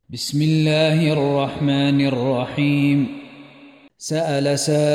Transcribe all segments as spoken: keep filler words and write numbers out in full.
بسم الله الرحمن الرحيم. سأل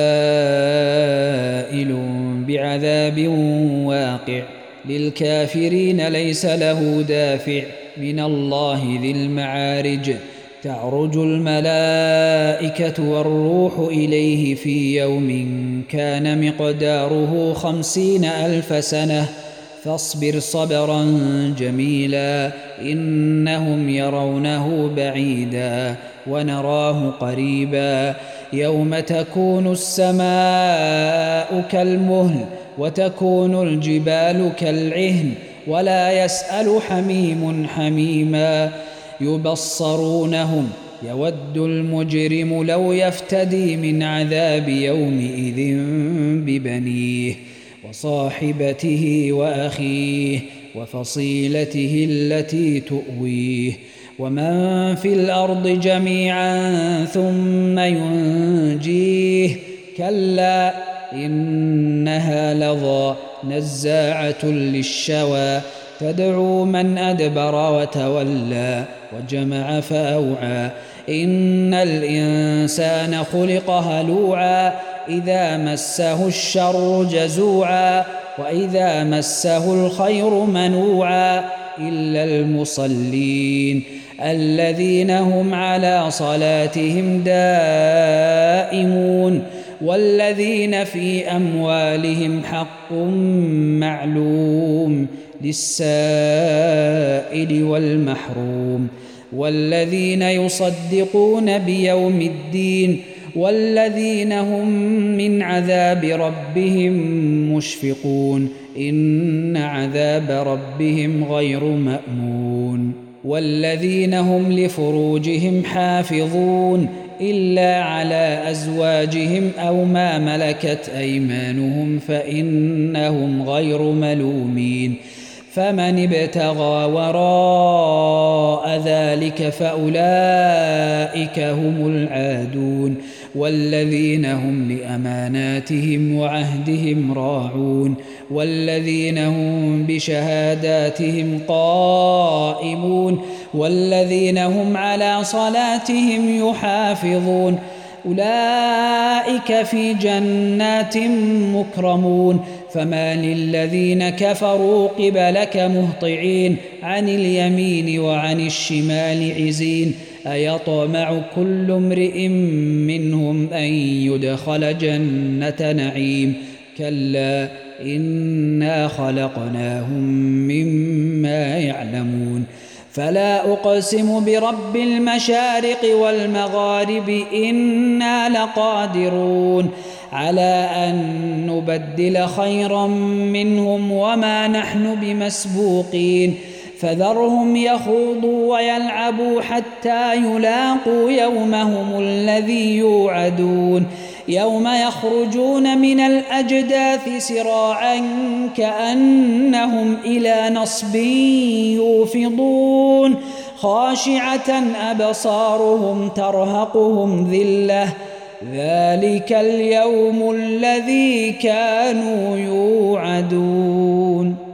سائل بعذاب واقع للكافرين ليس له دافع من الله ذي المعارج. تعرج الملائكة والروح إليه في يوم كان مقداره خمسين ألف سنة فاصبر صبرا جميلا إنهم يرونه بعيدا ونراه قريبا. يوم تكون السماء كالمهل وتكون الجبال كالعهن ولا يسأل حميم حميما. يبصرونهم يود المجرم لو يفتدي من عذاب يومئذ ببنيه وصاحبته وأخيه وفصيلته التي تؤويه ومن في الأرض جميعا ثم ينجيه. كلا إنها لظى نزاعة للشوى تدعو من أدبر وتولى وجمع فأوعى. إن الإنسان خلق هلوعا إذا مسه الشر جزوعا وإذا مسه الخير منوعا إلا المصلين الذين هم على صلاتهم دائمون والذين في أموالهم حق معلوم للسائل والمحروم والذين يصدقون بيوم الدين والذين هم من عذاب ربهم مشفقون إن عذاب ربهم غير مأمون. والذين هم لفروجهم حافظون إلا على أزواجهم أو ما ملكت أيمانهم فإنهم غير ملومين. فمن ابتغى وراء ذلك فأولئك هم العادون والذين هم لأماناتهم وعهدهم راعون والذين هم بشهاداتهم قائمون والذين هم على صلاتهم يحافظون أولئك في جنات مكرمون. فما للذين كفروا قبلك مهطعين عن اليمين وعن الشمال عزين. أيطمع كل امرئ منهم أن يدخل جنة نعيم كلا إنا خلقناهم مما يعلمون. فلا أقسم برب المشارق والمغارب إنا لقادرون على أن نبدل خيرا منهم وما نحن بمسبوقين. فذرهم يخوضوا ويلعبوا حتى يلاقوا يومهم الذي يوعدون يوم يخرجون من الأجداث سراعا كأنهم إلى نصب يوفضون خاشعة أبصارهم ترهقهم ذلة ذلك اليوم الذي كانوا يوعدون.